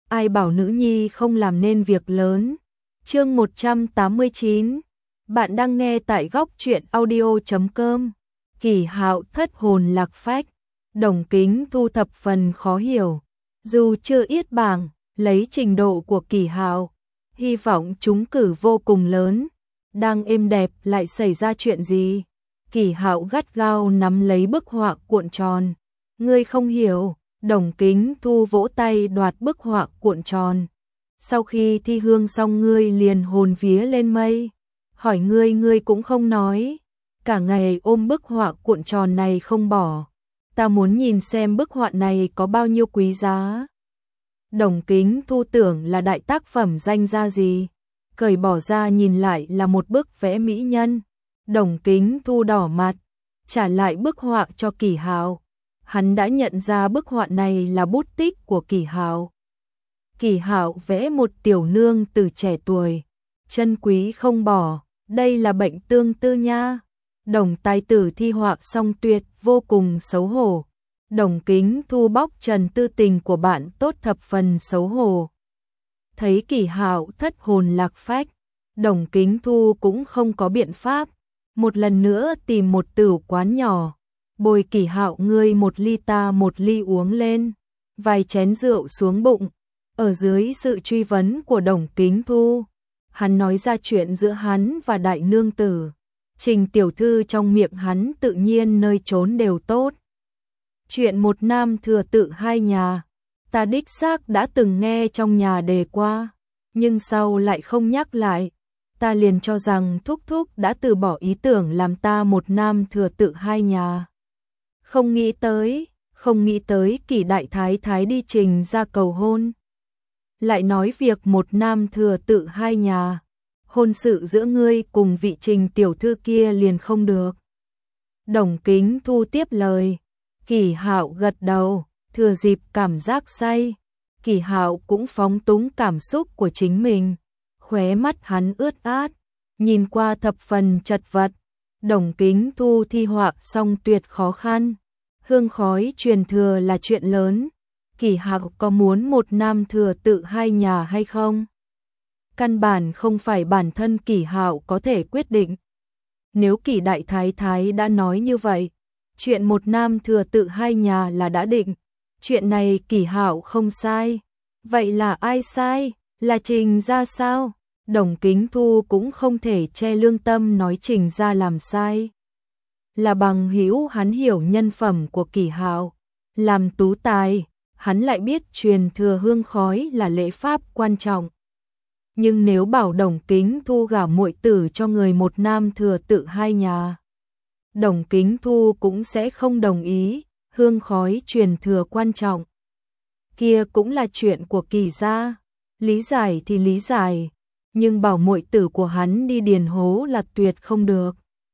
ai bảo nữ nhi không làm nên việc lớn. Chương 189. Bạn đang nghe tại góc truyện audio.com. Kỳ Hạo thất hồn lạc phách, Đồng Kính Thu thập phần khó hiểu. Dù chưa yết bảng, lấy trình độ của Kỳ Hạo, hy vọng trúng cử vô cùng lớn. Đang êm đẹp lại xảy ra chuyện gì? Kỳ Hạo gắt gao nắm lấy bức họa cuộn tròn. Ngươi không hiểu. Đồng Kính Thu vỗ tay đoạt bức họa cuộn tròn. Sau khi thi hương xong ngươi liền hồn vía lên mây. Hỏi ngươi cũng không nói. Cả ngày ôm bức họa cuộn tròn này không bỏ. Ta muốn nhìn xem bức họa này có bao nhiêu quý giá. Đồng Kính Thu tưởng là đại tác phẩm danh gia gì. Cởi bỏ ra nhìn lại là một bức vẽ mỹ nhân. Đồng Kính Thu đỏ mặt, trả lại bức họa cho Kỳ Hạo. Hắn đã nhận ra bức họa này là bút tích của Kỳ Hạo. Kỳ Hạo vẽ một tiểu nương từ trẻ tuổi, chân quý không bỏ, đây là bệnh tương tư nha. Đồng tài tử thi họa xong tuyệt vô cùng xấu hổ. Đồng Kính Thu bóc trần tư tình của bạn tốt thập phần xấu hổ. Thấy Kỳ Hạo thất hồn lạc phách, Đồng Kính Thu cũng không có biện pháp. Một lần nữa tìm một tửu quán nhỏ. Bồi Kỳ Hạo ngươi một ly ta một ly uống lên. Vài chén rượu xuống bụng. Ở dưới sự truy vấn của Đồng Kính Thu, hắn nói ra chuyện giữa hắn và đại nương tử. Trình tiểu thư trong miệng hắn tự nhiên nơi trốn đều tốt. Chuyện một nam thừa tự hai nhà, ta đích xác đã từng nghe trong nhà đề qua, nhưng sau lại không nhắc lại. Ta liền cho rằng thúc thúc đã từ bỏ ý tưởng làm ta một nam thừa tự hai nhà. Không nghĩ tới Kỳ đại thái thái đi Trình ra cầu hôn. Lại nói việc một nam thừa tự hai nhà, hôn sự giữa ngươi cùng vị Trình tiểu thư kia liền không được. Đồng Kính Thu tiếp lời. Kỳ Hạo gật đầu, thừa dịp cảm giác say. Kỳ Hạo cũng phóng túng cảm xúc của chính mình. Khóe mắt hắn ướt át, nhìn qua thập phần chật vật. Đồng Kính Thu thi họa xong tuyệt khó khăn. Hương khói truyền thừa là chuyện lớn. Kỳ Hạo có muốn một nam thừa tự hai nhà hay không? Căn bản không phải bản thân Kỳ Hạo có thể quyết định. Nếu Kỳ đại thái thái đã nói như vậy, chuyện một nam thừa tự hai nhà là đã định. Chuyện này Kỳ Hạo không sai. Vậy là ai sai? Là Trình ra sao? Đồng Kính Thu cũng không thể che lương tâm nói Trình ra làm sai. Là bằng hữu hắn hiểu nhân phẩm của Kỳ Hạo. Làm tú tài, hắn lại biết truyền thừa hương khói là lễ pháp quan trọng. Nhưng nếu bảo Đồng Kính Thu gả muội tử cho người một nam thừa tự hai nhà, Đồng Kính Thu cũng sẽ không đồng ý. Hương khói truyền thừa quan trọng, kia cũng là chuyện của Kỳ gia. Lý giải thì lý giải, nhưng bảo muội tử của hắn đi điền hố là tuyệt không được.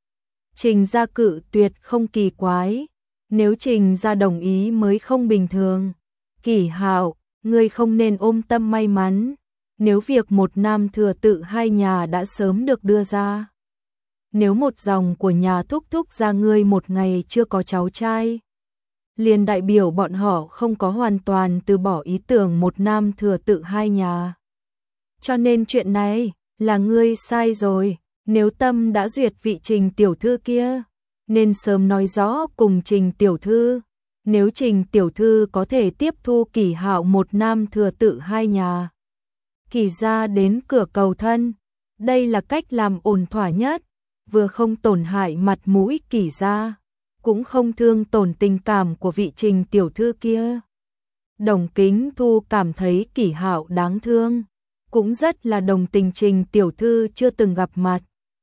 Trình gia cự tuyệt không kỳ quái, nếu Trình gia đồng ý mới không bình thường. Kỳ Hạo, ngươi không nên ôm tâm may mắn. Nếu việc một nam thừa tự hai nhà đã sớm được đưa ra, nếu một dòng của nhà thúc thúc gia ngươi một ngày chưa có cháu trai, liền đại biểu bọn họ không có hoàn toàn từ bỏ ý tưởng một nam thừa tự hai nhà. Cho nên chuyện này là ngươi sai rồi. Nếu tâm đã duyệt vị Trình tiểu thư kia, nên sớm nói rõ cùng Trình tiểu thư. Nếu Trình tiểu thư có thể tiếp thu Kỳ Hạo một nam thừa tự hai nhà, Kỳ gia đến cửa cầu thân, đây là cách làm ổn thỏa nhất, vừa không tổn hại mặt mũi Kỳ gia, cũng không thương tổn tình cảm của vị Trình tiểu thư kia. Đồng Kính Thu cảm thấy Kỳ Hạo đáng thương, cũng rất là đồng tình Trình tiểu thư chưa từng gặp mặt.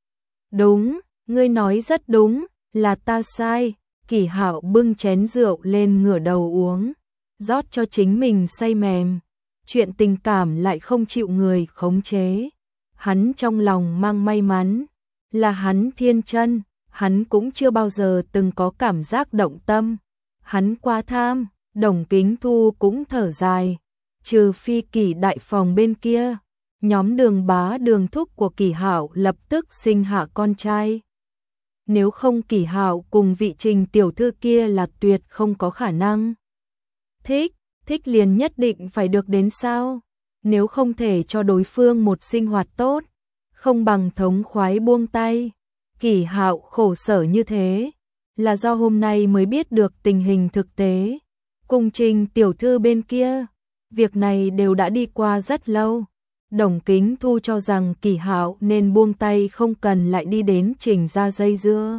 Đúng, ngươi nói rất đúng, là ta sai. Kỳ Hạo bưng chén rượu lên ngửa đầu uống, rót cho chính mình say mềm. Chuyện tình cảm lại không chịu người khống chế. Hắn trong lòng mang may mắn, là hắn thiên chân, hắn cũng chưa bao giờ từng có cảm giác động tâm. Hắn quá tham. Đồng Kính Thu cũng thở dài, trừ phi Kỳ đại phòng bên kia, nhóm Đường bá Đường thúc của Kỳ Hạo lập tức sinh hạ con trai. Nếu không Kỳ Hạo cùng vị Trình tiểu thư kia là tuyệt không có khả năng. Thích, thích liền nhất định phải được đến sao? Nếu không thể cho đối phương một sinh hoạt tốt, không bằng thống khoái buông tay. Kỷ Hạo khổ sở như thế, là do hôm nay mới biết được tình hình thực tế. Cùng Trình tiểu thư bên kia, việc này đều đã đi qua rất lâu. Đồng Kính Thu cho rằng Kỷ Hạo nên buông tay, không cần lại đi đến Trình ra dây dưa.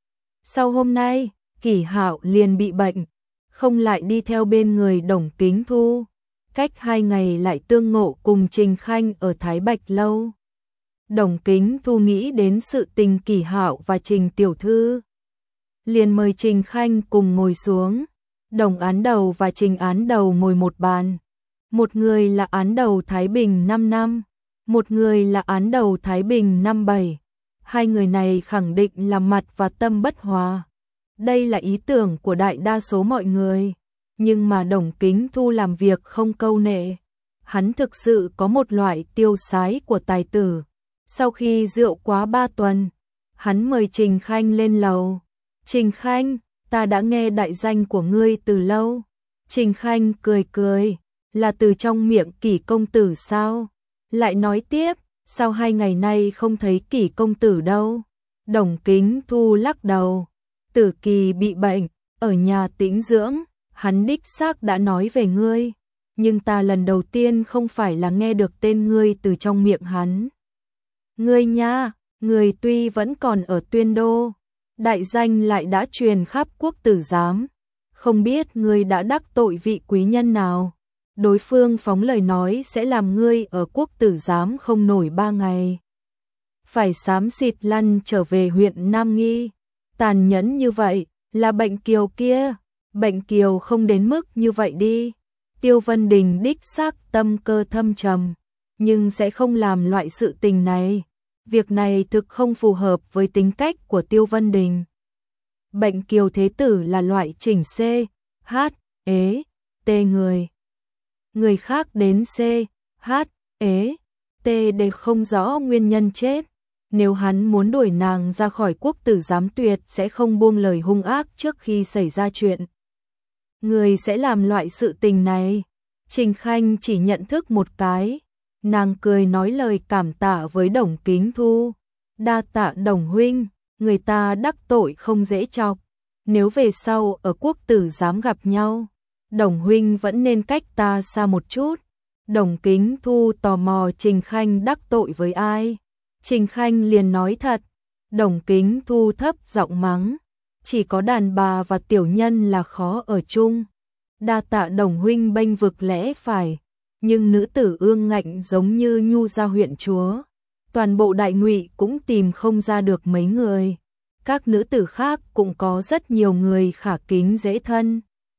Sau hôm nay, Kỷ Hạo liền bị bệnh, không lại đi theo bên người Đồng Kính Thu. Cách 2 ngày lại tương ngộ cùng Trình Khanh ở Thái Bạch Lâu. Đồng Kính Thu nghĩ đến sự tình Kỷ Hạo và Trình tiểu thư, liền mời Trình Khanh cùng ngồi xuống. Đồng Án Đầu và Trình Án Đầu ngồi một bàn. Một người là Án Đầu Thái Bình 5 năm, một người là Án Đầu Thái Bình năm 7. Hai người này khẳng định là mặt và tâm bất hòa. Đây là ý tưởng của đại đa số mọi người, nhưng mà Đồng Kính Thu làm việc không câu nệ. Hắn thực sự có một loại tiêu sái của tài tử. Sau khi rượu quá 3 tuần, hắn mời Trình Khanh lên lầu. Trình Khanh, ta đã nghe đại danh của ngươi từ lâu. Trình Khanh cười cười, là từ trong miệng Kỷ công tử sao? Lại nói tiếp, sao 2 ngày nay không thấy Kỷ công tử đâu? Đồng Kính Thu lắc đầu, Tử Kỳ bị bệnh, ở nhà tĩnh dưỡng, hắn đích xác đã nói về ngươi, nhưng ta lần đầu tiên không phải là nghe được tên ngươi từ trong miệng hắn. Ngươi nha, ngươi tuy vẫn còn ở Tuyên Đô, đại danh lại đã truyền khắp quốc tử giám, không biết ngươi đã đắc tội vị quý nhân nào. Đối phương phóng lời nói sẽ làm ngươi ở quốc tử giám không nổi 3 ngày. Phải xám xịt lăn trở về huyện Nam Nghi. Tàn nhẫn như vậy, là Bệnh Kiều kia. Bệnh Kiều không đến mức như vậy đi. Tiêu Vân Đình đích xác tâm cơ thâm trầm, nhưng sẽ không làm loại sự tình này. Việc này thực không phù hợp với tính cách của Tiêu Vân Đình. Bệnh Kiều thế tử là loại chỉnh C, H, ế, T người. Người khác đến C, H, ế, T đều không rõ nguyên nhân chết. Nếu hắn muốn đuổi nàng ra khỏi quốc tử giám tuyệt sẽ không buông lời hung ác trước khi xảy ra chuyện. Người sẽ làm loại sự tình này. Trình Khanh chỉ nhận thức một cái. Nàng cười nói lời cảm tạ với Đồng Kính Thu. Đa tạ Đồng huynh, người ta đắc tội không dễ chọc. Nếu về sau ở quốc tử giám gặp nhau, Đồng huynh vẫn nên cách ta xa một chút. Đồng Kính Thu tò mò Trình Khanh đắc tội với ai. Trình Khanh liền nói thật. Đồng Kính Thu thấp giọng mắng, chỉ có đàn bà và tiểu nhân là khó ở chung. Đa tạ Đồng huynh bênh vực lẽ phải, nhưng nữ tử ương ngạnh giống như Nhu gia huyện chúa, toàn bộ Đại Ngụy cũng tìm không ra được mấy người. Các nữ tử khác cũng có rất nhiều người khả kính dễ thân.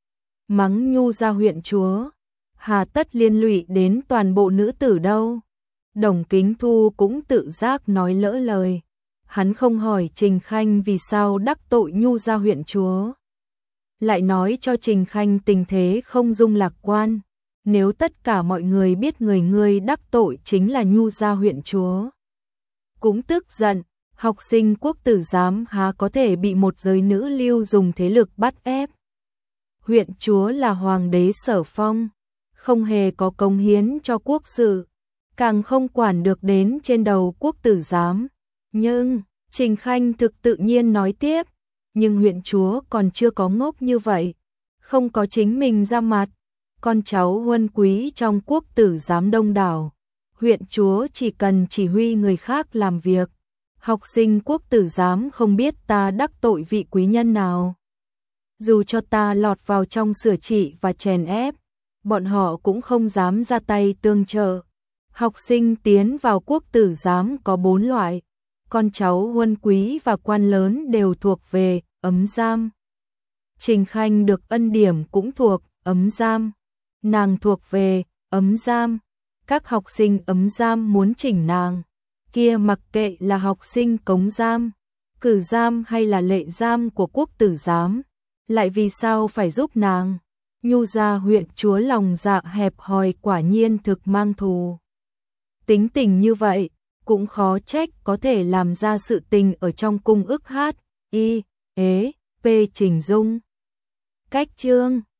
Mắng Nhu gia huyện chúa, hà tất liên lụy đến toàn bộ nữ tử đâu. Đồng Kính Thu cũng tự giác nói lỡ lời. Hắn không hỏi Trình Khanh vì sao đắc tội Nhu gia huyện chúa, lại nói cho Trình Khanh tình thế không dung lạc quan. Nếu tất cả mọi người biết người đắc tội chính là Nhu gia huyện chúa, cũng tức giận. Học sinh quốc tử giám há có thể bị một giới nữ lưu dùng thế lực bắt ép. Huyện chúa là hoàng đế sở phong, không hề có cống hiến cho quốc sự, càng không quản được đến trên đầu quốc tử giám. Nhưng, Trình Khanh thực tự nhiên nói tiếp, nhưng huyện chúa còn chưa có ngốc như vậy, không có chính mình ra mặt. Con cháu huân quý trong quốc tử giám đông đảo, huyện chúa chỉ cần chỉ huy người khác làm việc. Học sinh quốc tử giám không biết ta đắc tội vị quý nhân nào. Dù cho ta lọt vào trong sửa trị và chèn ép, bọn họ cũng không dám ra tay tương trợ. Học sinh tiến vào quốc tử giám có 4 loại. Con cháu huân quý và quan lớn đều thuộc về ấm giam. Trình Khanh được ân điểm cũng thuộc ấm giam. Nàng thuộc về ấm giam. Các học sinh ấm giam muốn chỉnh nàng, kia mặc kệ là học sinh cống giam, cử giam hay là lệ giam của quốc tử giám, lại vì sao phải giúp nàng? Nhu gia huyện chúa lòng dạ hẹp hòi, quả nhiên thực mang thù. Tính tình như vậy, cũng khó trách có thể làm ra sự tình ở trong cung ức hát, y, ế, p Trình Dung. Cách chương